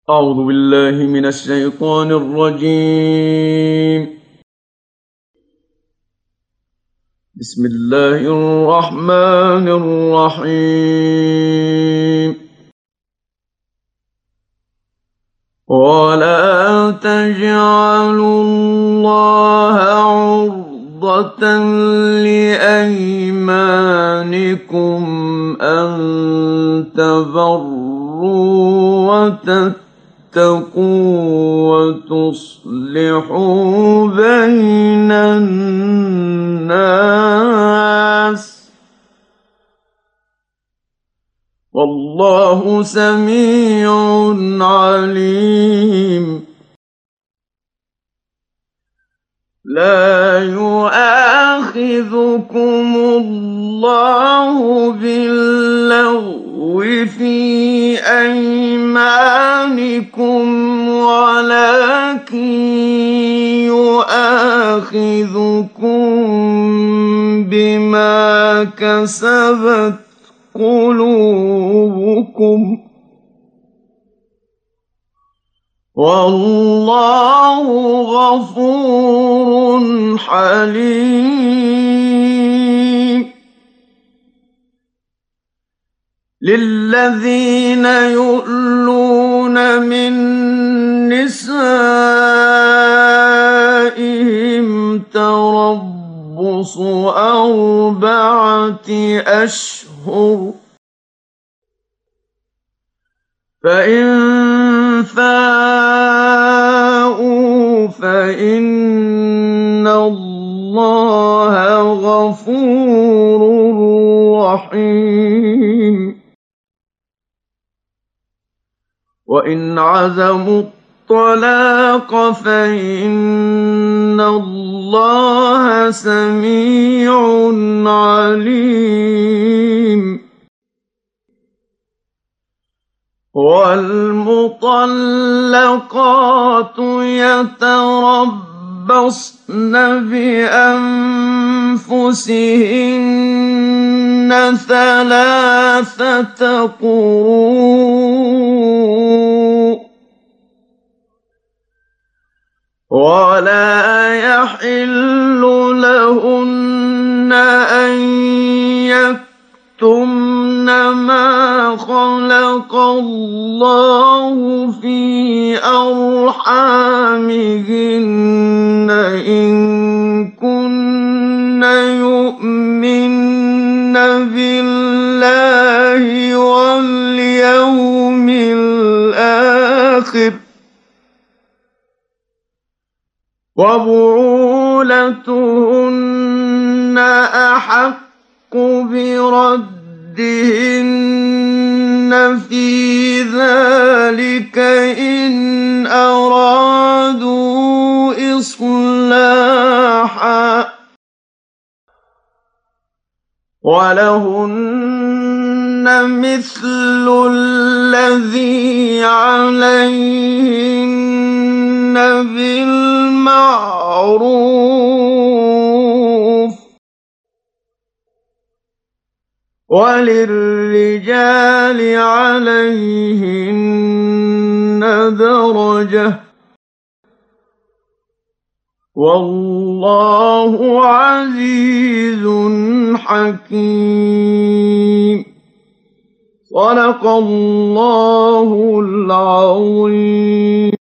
أعوذ بالله من الشيطان الرجيم. بسم الله الرحمن الرحيم. ولا تجعلوا الله عرضة لأيمانكم أن تبروا وتتقوا وتصلحوا بين الناس، والله سميع عليم. لا يؤاخذكم الله باللغو في أيمانكم ولكن يؤاخذكم بما كسبت قلوبكم، والله غفور حليم. للذين يؤلون من نسائهم تربص 4 أشهر، فإن فاءوا فإن الله غفور رحيم. وإن عزموا الطلاق فإن الله سميع عليم. والمطلقات يتربصن بأنفسهن 3 قروء، ولا يحل لهن أن يكتمن ما خلق الله في أرحامهن إن كن يؤمن بالله واليوم الآخر، وبعولتهن أحق بردهن في ذلك إن أرادوا إصلاحا، ولهن مثل الذي عليهن بالمعروف، وللرجال عليهن درجة، والله عزيز حكيم. صدق الله العظيم.